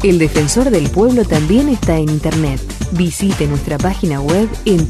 El Defensor del Pueblo también está en Internet. Visite nuestra página web en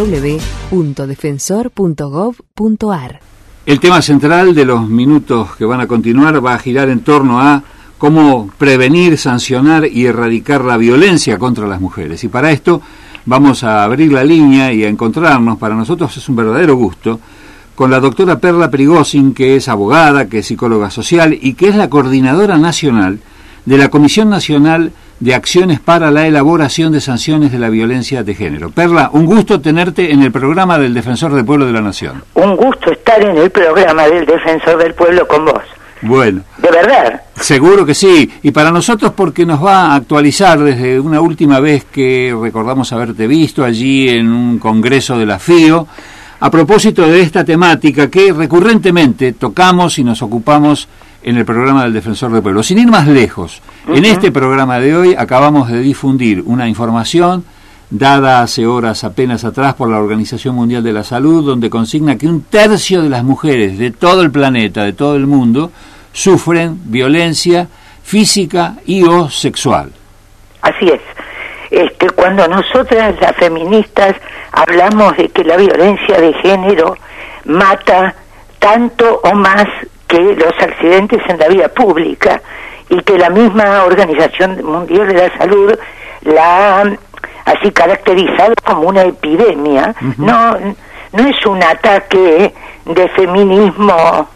www.defensor.gov.ar. El tema central de los minutos que van a continuar va a girar en torno a cómo prevenir, sancionar y erradicar la violencia contra las mujeres. Y para esto vamos a abrir la línea y a encontrarnos, para nosotros es un verdadero gusto, con la doctora Perla Prigozhin, que es abogada, que es psicóloga social y que es la coordinadora nacional de la Comisión Nacional de Acciones para la Elaboración de Sanciones de la Violencia de Género. Perla, un gusto tenerte en el programa del Defensor del Pueblo de la Nación. Un gusto estar en el programa del Defensor del Pueblo con vos. Bueno. ¿De verdad? Seguro que sí. Y para nosotros porque nos va a actualizar desde una última vez que recordamos haberte visto allí en un congreso de la FIO, a propósito de esta temática que recurrentemente tocamos y nos ocupamos en el programa del Defensor del Pueblo. Sin ir más lejos, en este programa de hoy acabamos de difundir una información dada hace horas apenas atrás por la Organización Mundial de la Salud, donde consigna que 1/3 de las mujeres de todo el planeta, de todo el mundo, sufren violencia física y o sexual. Así es. Cuando nosotras, las feministas, hablamos de que la violencia de género mata tanto o más que los accidentes en la vía pública, y que la misma Organización Mundial de la Salud la ha así caracterizado como una epidemia, no es un ataque de feminismo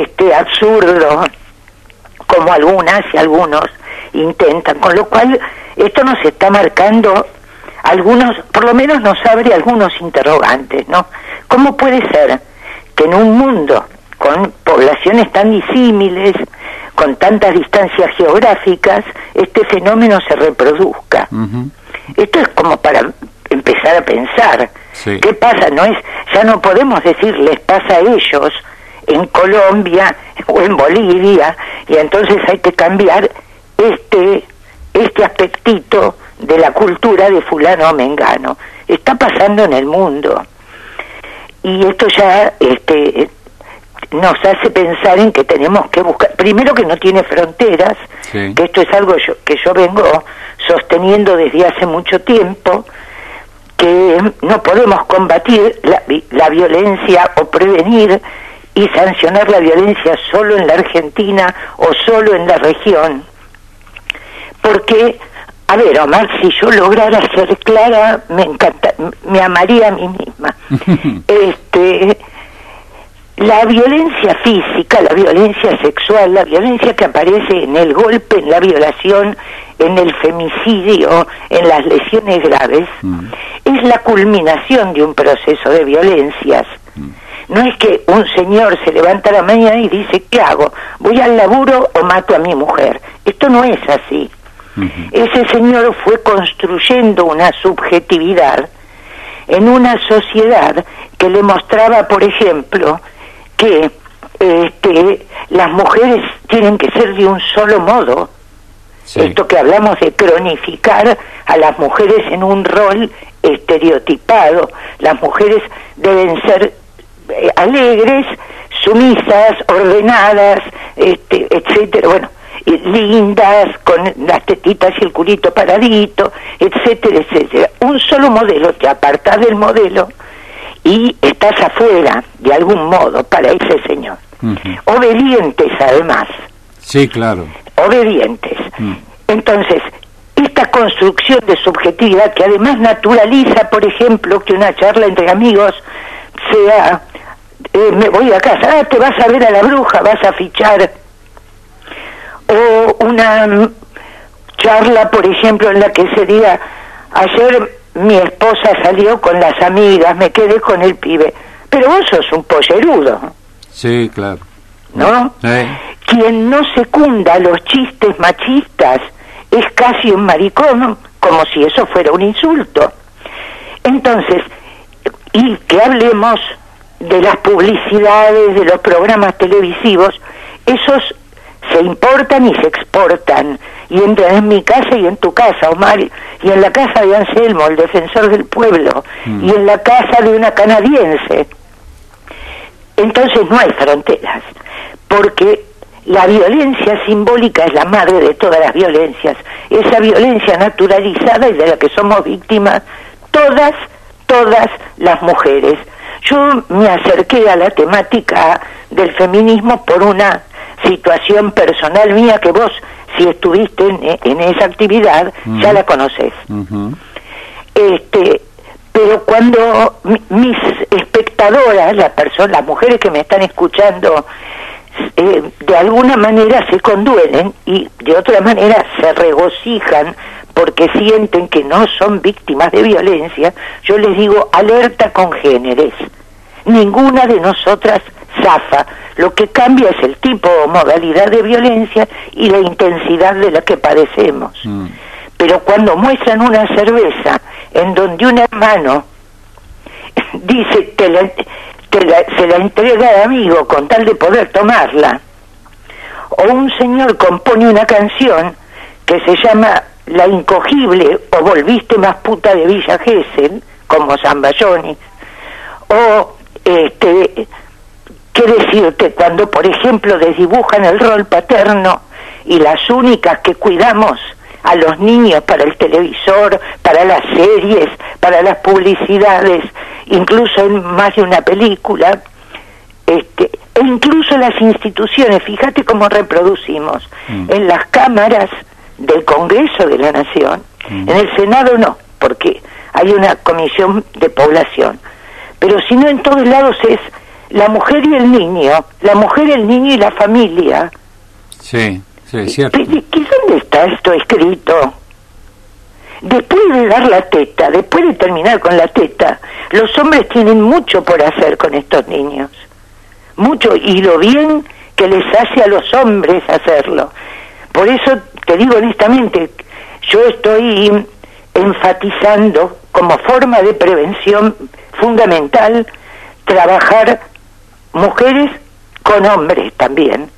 absurdo como algunas y algunos intentan, con lo cual esto nos está marcando algunos, por lo menos nos abre algunos interrogantes, ¿no? ¿Cómo puede ser que en un mundo con poblaciones tan disímiles, con tantas distancias geográficas, este fenómeno se reproduzca? Esto es como para empezar a pensar, sí. ¿Qué pasa? Ya no podemos decir les pasa a ellos en Colombia o en Bolivia, y entonces hay que cambiar este aspectito de la cultura de fulano o mengano. Está pasando en el mundo, y esto ya nos hace pensar en que tenemos que buscar, primero, que no tiene fronteras, sí. Que esto es algo que yo vengo sosteniendo desde hace mucho tiempo, que no podemos combatir la violencia o prevenir y sancionar la violencia solo en la Argentina o solo en la región. Porque, a ver, Omar, si yo lograra ser clara, me amaría a mí misma. La violencia física, la violencia sexual, la violencia que aparece en el golpe, en la violación, en el femicidio, en las lesiones graves, es la culminación de un proceso de violencias. No es que un señor se levanta a la mañana y dice, ¿qué hago? ¿Voy al laburo o mato a mi mujer? Esto no es así. Ese señor fue construyendo una subjetividad en una sociedad que le mostraba, por ejemplo, que las mujeres tienen que ser de un solo modo. Sí. Esto que hablamos de cronificar a las mujeres en un rol estereotipado. Las mujeres deben ser alegres, sumisas, ordenadas, etcétera, bueno, lindas, con las tetitas y el culito paradito, etcétera, etcétera. Un solo modelo, te apartás del modelo y estás afuera, de algún modo, para ese señor. Obedientes, además. Sí, claro. Obedientes. Entonces, esta construcción de subjetividad, que además naturaliza, por ejemplo, que una charla entre amigos sea, me voy a casa, te vas a ver a la bruja, vas a fichar. O una charla, por ejemplo, en la que se diga, ayer mi esposa salió con las amigas, me quedé con el pibe. Pero vos sos un pollerudo. Sí, claro. ¿No? Quien no secunda los chistes machistas es casi un maricón, como si eso fuera un insulto. Entonces, y que hablemos de las publicidades, de los programas televisivos, esos se importan y se exportan, y entran en mi casa y en tu casa, Omar, y en la casa de Anselmo, el defensor del pueblo, y en la casa de una canadiense. Entonces no hay fronteras, porque la violencia simbólica es la madre de todas las violencias, esa violencia naturalizada y de la que somos víctimas todas las mujeres. Yo me acerqué a la temática del feminismo por una situación personal mía que vos, si estuviste en esa actividad, ya la conocés. Pero cuando mis espectadoras, las mujeres que me están escuchando, de alguna manera se conduelen y de otra manera se regocijan porque sienten que no son víctimas de violencia, yo les digo, alerta congéneres. Ninguna de nosotras zafa. Lo que cambia es el tipo o modalidad de violencia y la intensidad de la que padecemos. Pero cuando muestran una cerveza en donde un hermano dice se la entrega al amigo con tal de poder tomarla, o un señor compone una canción que se llama La Incogible o Volviste más puta de Villa Gesell, como Zambayoni, o qué decirte cuando por ejemplo desdibujan el rol paterno y las únicas que cuidamos a los niños para el televisor, para las series, para las publicidades, incluso en más de una película, e incluso las instituciones, fíjate cómo reproducimos, en las cámaras del Congreso de la Nación, en el Senado no, porque hay una comisión de población, pero si no en todos lados es la mujer y el niño, la mujer, el niño y la familia. Sí, es cierto. ¿Dónde está esto escrito? Después de dar la teta, después de terminar con la teta, los hombres tienen mucho por hacer con estos niños. Mucho, y lo bien que les hace a los hombres hacerlo. Por eso te digo honestamente, yo estoy enfatizando como forma de prevención fundamental trabajar mujeres con hombres también.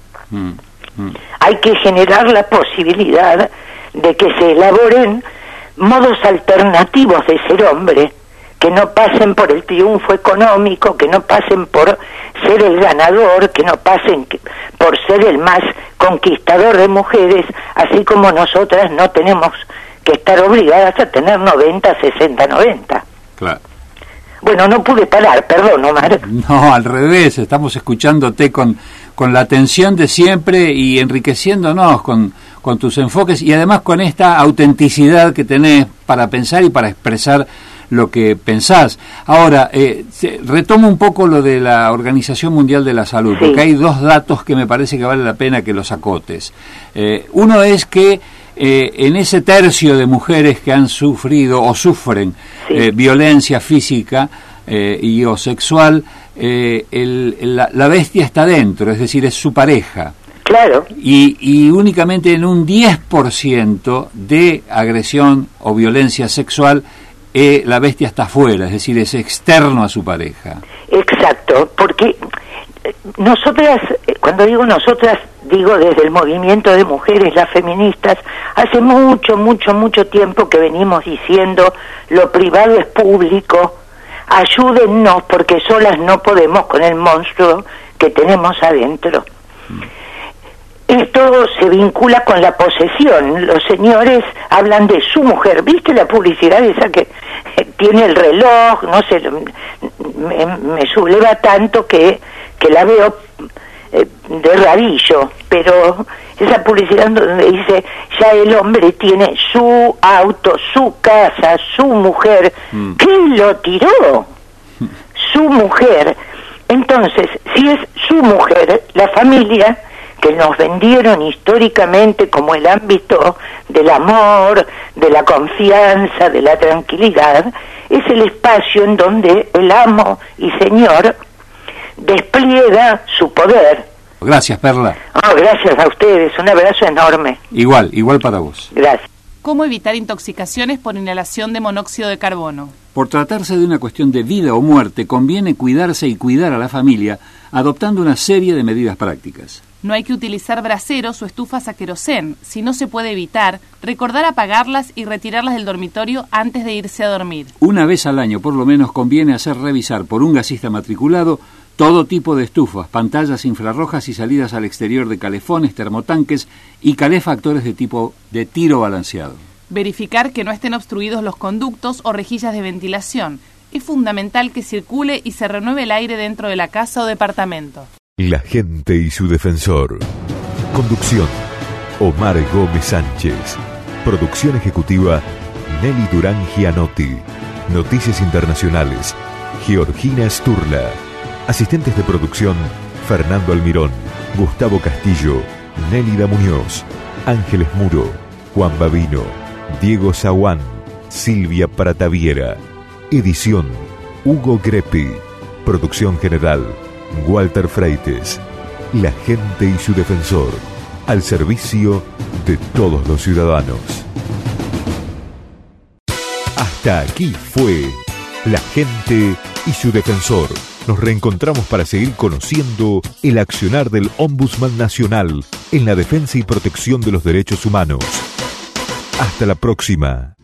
Hay que generar la posibilidad de que se elaboren modos alternativos de ser hombre, que no pasen por el triunfo económico, que no pasen por ser el ganador, que no pasen por ser el más conquistador de mujeres, así como nosotras no tenemos que estar obligadas a tener 90, 60, 90. Claro. Bueno, no pude parar, perdón, Omar. No, al revés, estamos escuchándote con la atención de siempre y enriqueciéndonos con tus enfoques y además con esta autenticidad que tenés para pensar y para expresar lo que pensás. Ahora, retomo un poco lo de la Organización Mundial de la Salud, sí, porque hay dos datos que me parece que vale la pena que los acotes. Uno es que en ese tercio de mujeres que han sufrido o sufren violencia física y o sexual, la bestia está dentro, es decir, es su pareja. Claro. Y únicamente en un 10% de agresión o violencia sexual la bestia está afuera, es decir, es externo a su pareja. Exacto, porque nosotras, cuando digo nosotras, digo desde el movimiento de mujeres, las feministas, hace mucho tiempo que venimos diciendo lo privado es público, ayúdennos porque solas no podemos con el monstruo que tenemos adentro. Esto se vincula con la posesión. Los señores hablan de su mujer. ¿Viste la publicidad esa que tiene el reloj? No sé, me subleva tanto que la veo de rabillo. Pero esa publicidad donde dice, ya el hombre tiene su auto, su casa, su mujer. ¿Quién lo tiró? Su mujer. Entonces, si es su mujer, la familia que nos vendieron históricamente como el ámbito del amor, de la confianza, de la tranquilidad, es el espacio en donde el amo y señor despliega su poder. Gracias, Perla. Gracias a ustedes, un abrazo enorme. Igual para vos. Gracias. ¿Cómo evitar intoxicaciones por inhalación de monóxido de carbono? Por tratarse de una cuestión de vida o muerte, conviene cuidarse y cuidar a la familia, adoptando una serie de medidas prácticas. No hay que utilizar braseros o estufas a querosén. Si no se puede evitar, recordar apagarlas y retirarlas del dormitorio antes de irse a dormir. Una vez al año, por lo menos, conviene hacer revisar por un gasista matriculado todo tipo de estufas, pantallas infrarrojas y salidas al exterior de calefones, termotanques y calefactores de tiro balanceado. Verificar que no estén obstruidos los conductos o rejillas de ventilación. Es fundamental que circule y se renueve el aire dentro de la casa o departamento. La gente y su defensor. Conducción: Omar Gómez Sánchez. Producción ejecutiva: Nelly Durán Gianotti. Noticias internacionales: Georgina Sturla. Asistentes de producción: Fernando Almirón, Gustavo Castillo, Nélida Muñoz, Ángeles Muro, Juan Babino, Diego Zaguán, Silvia Prataviera. Edición: Hugo Greppi. Producción general: Walter Freites. La gente y su defensor, al servicio de todos los ciudadanos. Hasta aquí fue La gente y su defensor. Nos reencontramos para seguir conociendo el accionar del Ombudsman Nacional en la defensa y protección de los derechos humanos. Hasta la próxima.